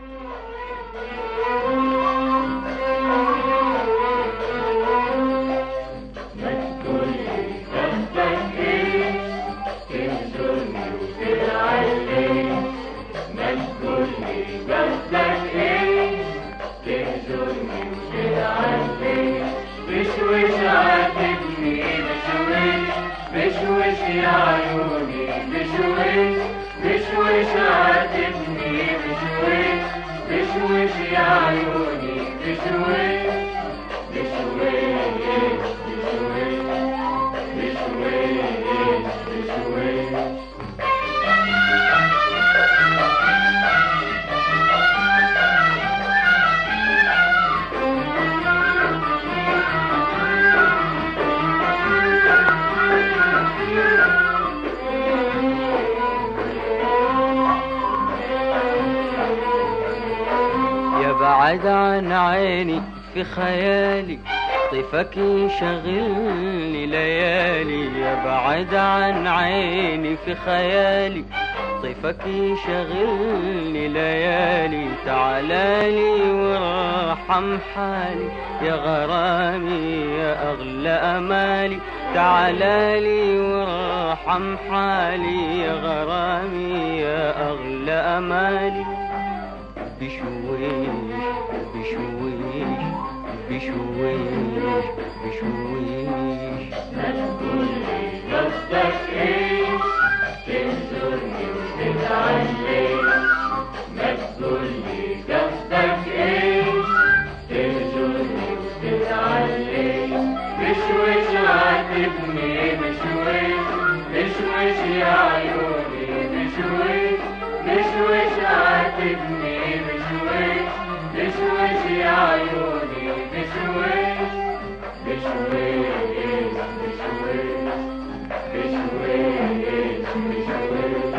بعد عن عيني في خيالي طيفك يشغلني ليالي، يا بعد عن عيني في خيالي طيفك يشغلني ليالي. تعالالي وارحم حالي يا غرامي يا أغلى أمالي، تعالالي وارحم حالي يا غرامي يا أغلى أمالي. بشويش بشويش بشويش بشويش ما تقولي قصدك ايه تنظرني وتتعلي، ما تقولي قصدك ايه تنظرني وتتعلي. بشويش عاتبني بشويش بشويش يا عيوني بشويش بشويش عاتبني بشويش بشويش يا عيوني بشويش بشويش بشويش بشويش بشويش.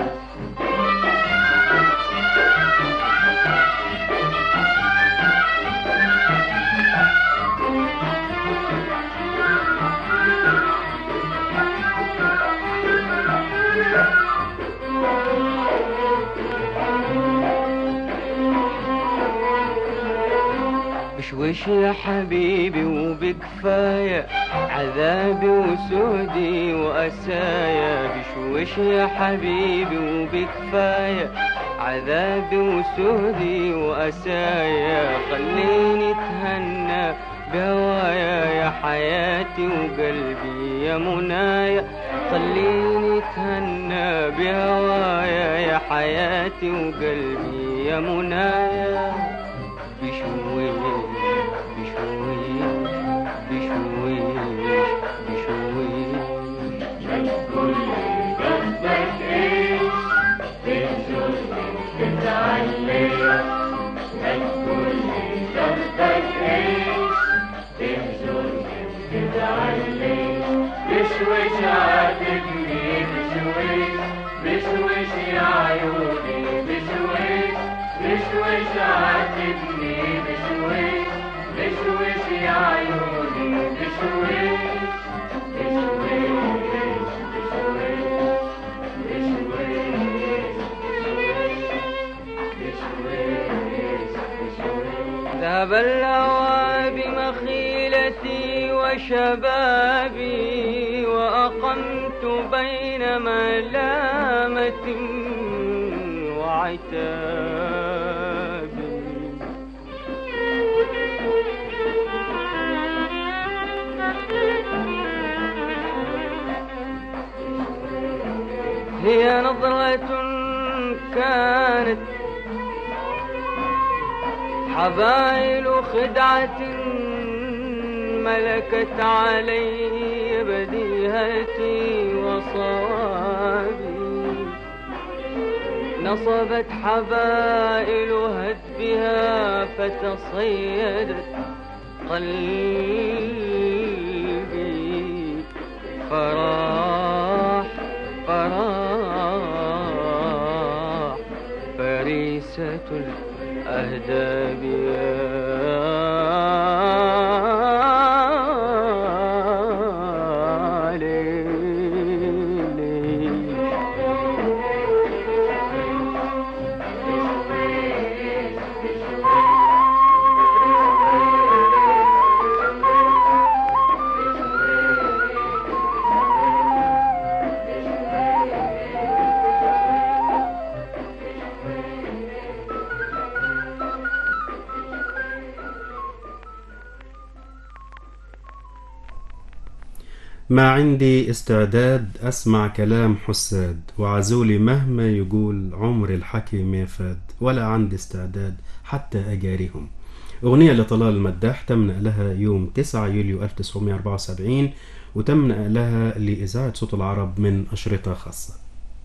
بشويش يا حبيبي وبكفاية عذابي وسودي وأسايا، بشويش يا حبيبي وبكفاية عذابي وسودي وأسايا. خليني اتهنى بهوايا يا حياتي وقلبي يا منايا، خليني اتهنى بهوايا يا حياتي وقلبي يا منايا. بشويش بشويش بشويش بشويش ما تقولي قصدك ايه تنظرني وتتعلي، ما تقولي قصدك ايه تنظرني وتتعلي. بشويش عاتبني بشويش بشويش يا عيوني بشويش بشويش عاتبني بشويش بشويش يا عيوني بشويش بشويش بشويش بشويش بشويش. ذهب الهوى بمخيلتي وشبابي وأقل نعمت بين ملامة وعتاب. هي نظرة كانت حبائل خدعة ملكت علي بديهتي وصوابي، نصبت حبائل هدبها فتصيدت قلبي. فراح فراح فريسة الأهداب ما عندي استعداد أسمع كلام حساد، وعزولي مهما يقول عمر الحكي ما فاد، ولا عندي استعداد حتى أجاريهم. أغنية لطلال المداح تم نقلها يوم تسعة يوليو ألف وتسعمائة وأربعة وسبعين، وتم نقلها لإذاعة صوت العرب من أشرطة خاصة.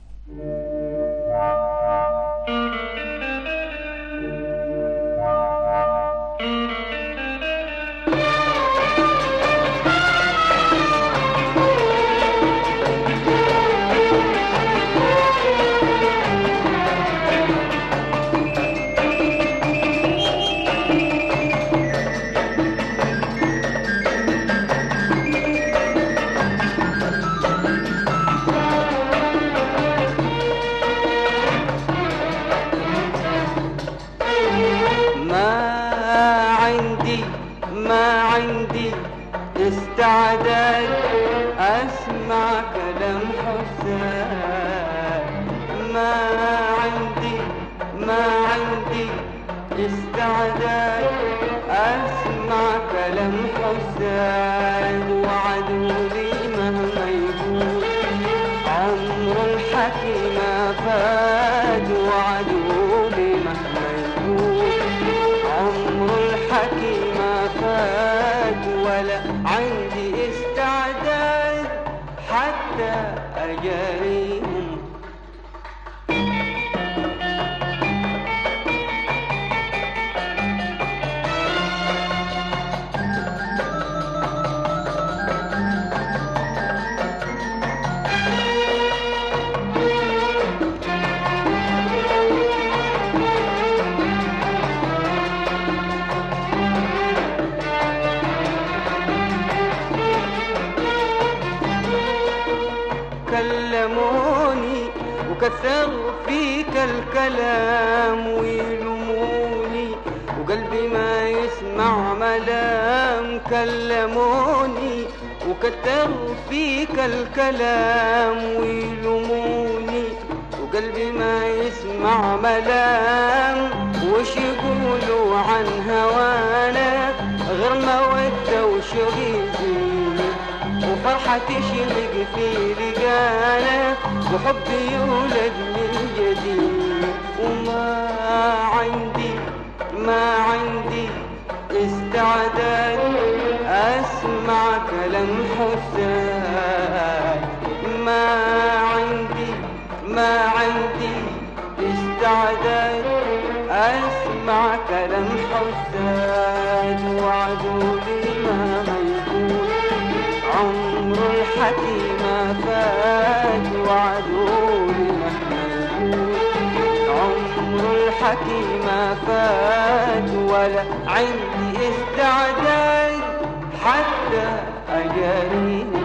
استعداد أسمع كلام حساد. ما عندي ما عندي استعداد أسمع كلام حساد، وعدولي مهما يقول عمر الحكي ما فات. وعدولي مهما يقول عمر الحكي ما فات، ولا عندي استعداد حتى أجاريهم. كلموني وكثروا فيك الكلام ويلوموني، وقلبي ما يسمع ملام. كلموني وكثروا فيك الكلام ويلوموني، وقلبي ما يسمع ملام. وش يقولوا عن هوانا غير مودة وشغيبي، وفرحتي شلق في لقانا، وحبي يولد من جديد. وما عندي ما عندي استعداد أسمع كلام حساد. ما عندي ما عندي استعداد أسمع كلام حساد، وعدولي مهما يقول عمر الحكي ما فات. وعدولي مهما يقول عمر الحكي ما فات، ولا عندي استعداد حتى أجاريهم.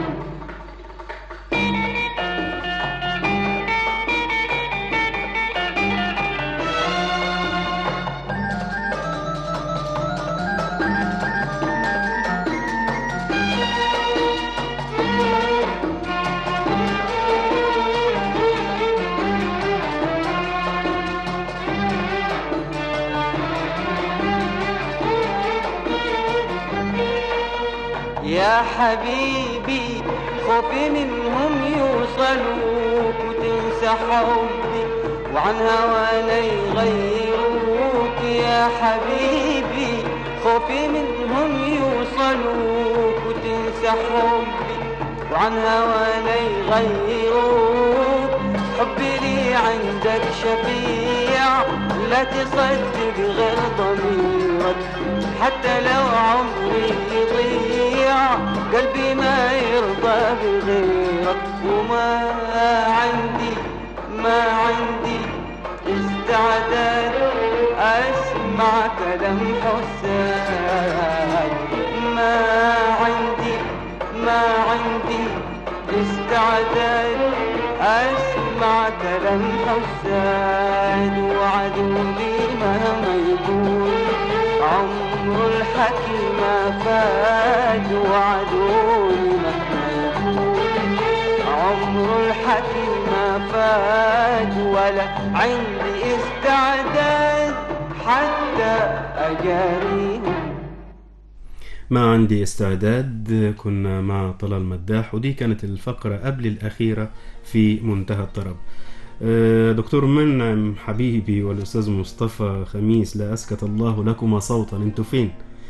يا حبيبي خوفي منهم يوصلوك وتنسى حبي وعن هوانا يغيروك يا حبيبي خوفي منهم يوصلوك وتنسى حبي وعن هوانا يغيروك حبي لي عندك شفيع لا تصدق غير ضميرك حتى لو عمري يضيع قلبي ما يرضى بغيرك وما عندي ما عندي استعداد اسمع كلام حسان ما عندي ما عندي استعداد اسمع كلام حسان وعدوني مهما يقول عمر الحكي ما فات وعدوني مهما يقول عمر الحكي ما فات ولا عندي استعداد حتى أجاريهم. ما عندي استعداد. كنا مع طلال مداح، ودي كانت الفقرة قبل الأخيرة في منتهى الطرب. دكتور منعم حبيبي والأستاذ مصطفى خميس، لا أسكت الله لكما صوتا، انتوا فين؟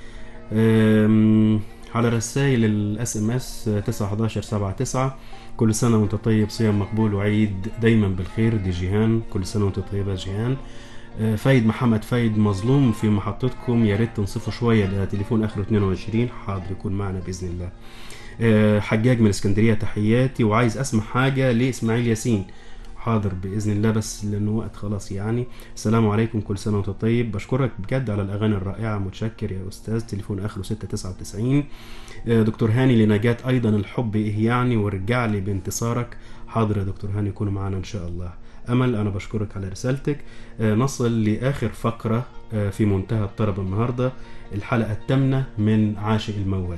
على رسائل الاس ام اس تسعة حداشر سبعة تسعة، كل سنة وانت طيب، صيام مقبول وعيد دايما بالخير. دي جيهان، كل سنة وانت طيبة جيهان. فايد محمد فايد مظلوم في محطتكم، يا ريت تنصفوا شوية، ده تليفون اخره اثنين وعشرين، حاضر يكون معنا بإذن الله. حجاج من اسكندرية، تحياتي وعايز اسمع حاجة لإسماعيل ياسين، حاضر بإذن الله بس لأنه وقت خلاص يعني. السلام عليكم، كل سنة وانت طيب، بشكرك بجد على الأغاني الرائعة، متشكر يا أستاذ. تليفون آخره ستة تسعة وتسعين. دكتور هاني لنجاة أيضا، الحب إيه يعني ورجع لي بانتصارك، حاضر يا دكتور هاني يكونوا معنا إن شاء الله. أمل، أنا بشكرك على رسالتك. نصل لآخر فقرة في منتهى الطرب النهاردة، الحلقة الثامنة من عاشق الموال.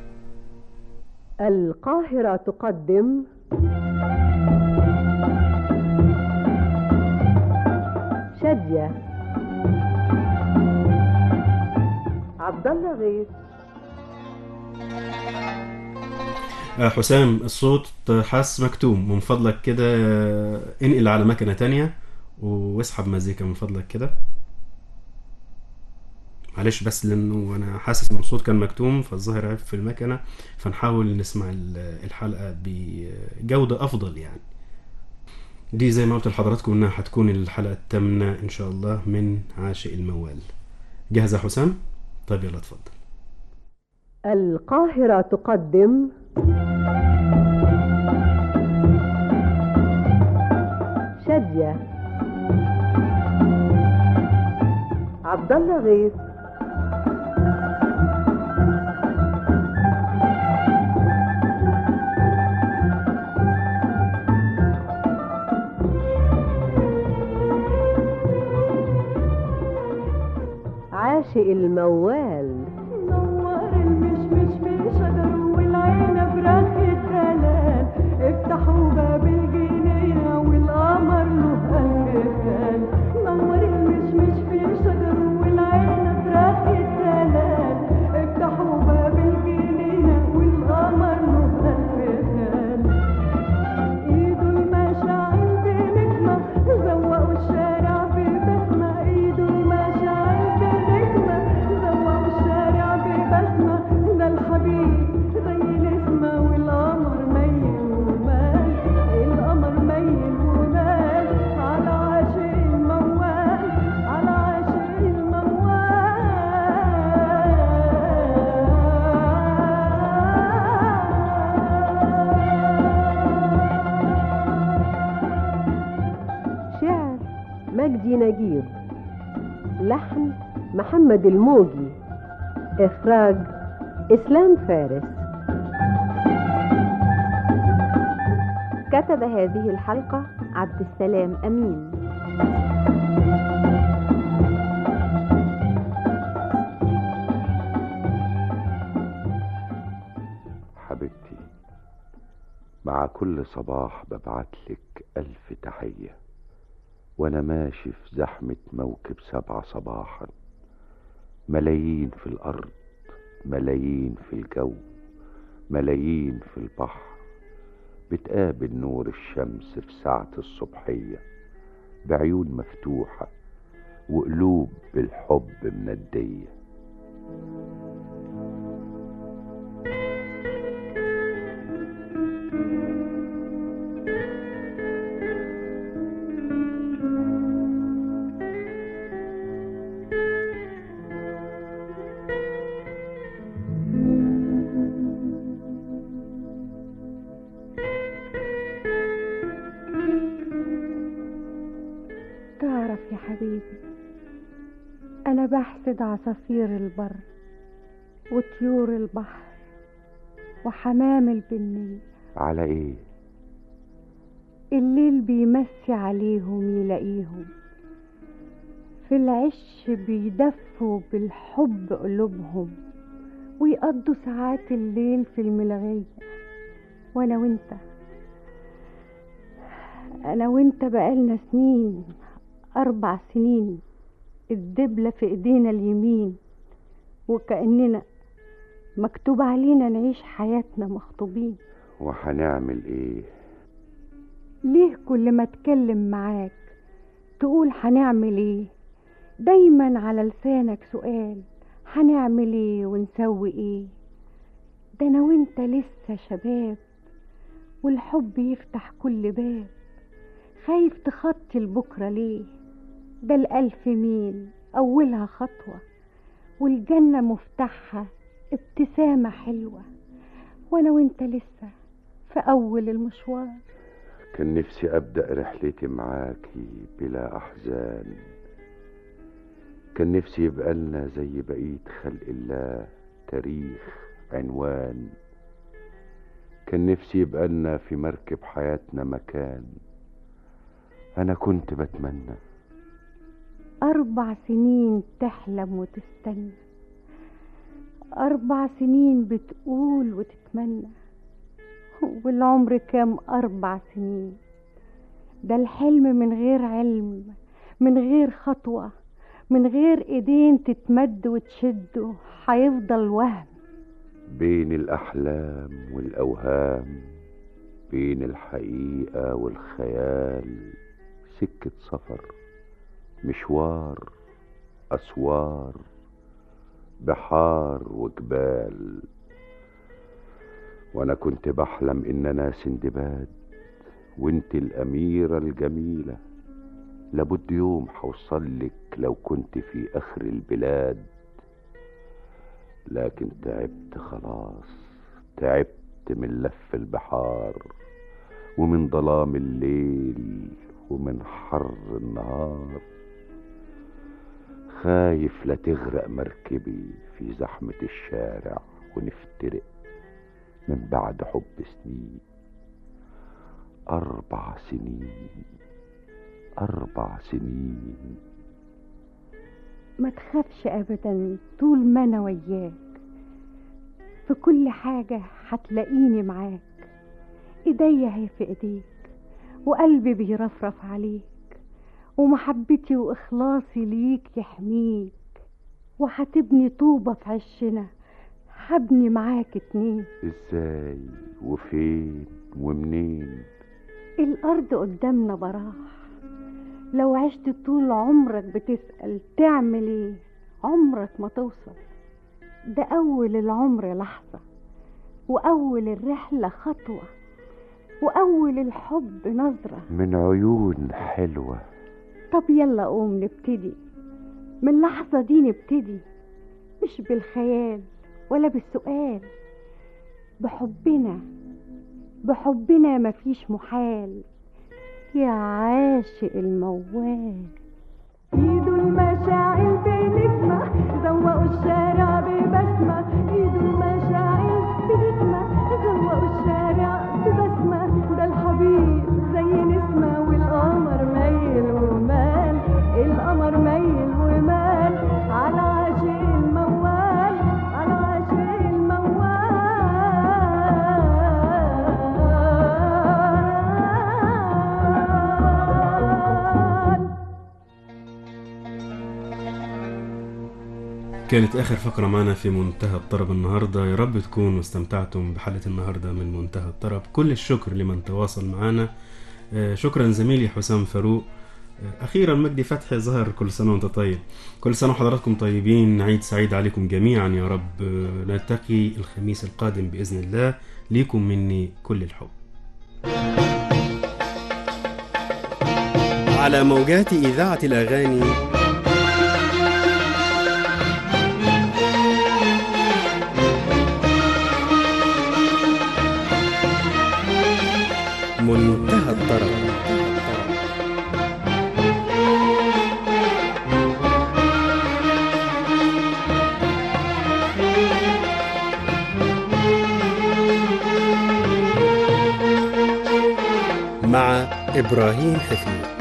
القاهرة تقدم شادية عبد الله غيث. حسام، الصوت حاس مكتوم، من فضلك كده انقل على مكنة تانية واسحب مزيكا من فضلك كده، معلش بس لانه انا حاسس ان الصوت كان مكتوم فالظاهر عيب في المكنة، فنحاول نسمع الحلقة بجودة افضل يعني. دي زي ما قلت لحضراتكم انها هتكون الحلقة الثامنة ان شاء الله من عاشق الموال. جاهزة حسام؟ طيب يلا اتفضل. القاهرة تقدم شادية عبد الله غيث. عاشق الموال. نور المشمش في شجر والعنب راح الدلال، افتحوا باب الجنينة والقمر له ألف. نور المشمش في شجر والعنب راح الدلال، افتحوا باب الجنينة والقمر له ألف. ايده المشاعل بنجمة زوقوا الشارع ببسمة، ايده المشاعل بنجمة زوقوا الشارع ببسمة. ده الحبيب زي الاسمة والقمر ميل ومال، القمر ميل ومال على عاشق الموال، على عاشق الموال. شعر مجدي نجيب، لحن محمد الموجي، إخراج إسلام فارس. كتب هذه الحلقة عبد السلام أمين. حبيبتي، مع كل صباح ببعتلك ألف تحية، وأنا ماشي في زحمة موكب سبعة صباحا، ملايين في الأرض ملايين في الجو، ملايين في البحر بتقابل نور الشمس في ساعة الصبحية بعيون مفتوحة وقلوب بالحب مندية. تعرف يا حبيبي، أنا بحسد عصافير البر وطيور البحر وحمام البنية. على ايه؟ الليل بيمسي عليهم يلاقيهم في العش بيدفوا بالحب قلوبهم ويقضوا ساعات الليل في الملغية. وانا وانت انا وانت بقالنا سنين، اربع سنين، الدبلة في ايدينا اليمين وكأننا مكتوب علينا نعيش حياتنا مخطوبين. وهنعمل ايه؟ ليه كل ما اتكلم معاك تقول هنعمل ايه؟ دايما على لسانك سؤال، هنعمل ايه ونسوي ايه؟ ده انا وانت لسه شباب والحب يفتح كل باب. خايف تخطي لبكرة ليه؟ ده الألف ميل أولها خطوة والجنة مفتاحها ابتسامة حلوة، وانا وانت لسه في أول المشوار. كان نفسي أبدأ رحلتي معاكي بلا أحزان، كان نفسي يبقى لنا زي بقية خلق الله تاريخ عنوان، كان نفسي يبقى لنا في مركب حياتنا مكان. أنا كنت بتمنى أربع سنين تحلم وتستنى، أربع سنين بتقول وتتمنى، والعمر كام أربع سنين؟ ده الحلم من غير علم، من غير خطوة، من غير ايدين تتمد وتشده هيفضل وهم. بين الأحلام والأوهام، بين الحقيقة والخيال، سكة سفر، مشوار، أسوار، بحار وجبال. وانا كنت بحلم ان انا سندباد وانت الاميرة الجميلة، لابد يوم حوصلك لو كنت في اخر البلاد. لكن تعبت خلاص، تعبت من لف البحار ومن ظلام الليل ومن حر النهار. خايف لا تغرق مركبي في زحمة الشارع ونفترق من بعد حب سنين. أربع سنين، أربع سنين. ما تخافش أبدا طول ما أنا وياك، في كل حاجة هتلاقيني معاك. إيديا هي في إيديك وقلبي بيرفرف عليك، ومحبتي وإخلاصي ليك يحميك. وهتبني طوبة في عشنا، هبني معاك اتنين. ازاي وفين ومنين؟ الأرض قدامنا براح، لو عشت طول عمرك بتسأل تعمل ايه عمرك ما توصل. ده أول العمر لحظة، وأول الرحلة خطوة، وأول الحب نظرة من عيون حلوة. طب يلا قوم نبتدي من اللحظة دي، نبتدي مش بالخيال ولا بالسؤال، بحبنا، بحبنا مفيش محال يا عاشق الموال. ايدوا المشاعل بنجمة زوقوا الشارع ببسمة، ايدوا المشاعل بنجمة زوقوا الشارع ببسمة. ده الحبيب زي نسمة والقمر ميل ومال، القمر ميل ومال على عاشق الموال، على عاشق الموال. كانت آخر فقرة معنا في منتهى الطرب النهاردة. يا رب تكونوا استمتعتم بحلقة النهاردة من منتهى الطرب. كل الشكر لمن تواصل معنا. شكرا زميلي حسام فاروق. أخيرا مجدي فتحي ظهر. كل سنة وانت طيب. كل سنة وحضراتكم طيبين. عيد سعيد عليكم جميعا يا رب. نلتقي الخميس القادم بإذن الله. ليكم مني كل الحب. على موجات إذاعة الأغاني منتهى الطرب. مع إبراهيم حفيظ.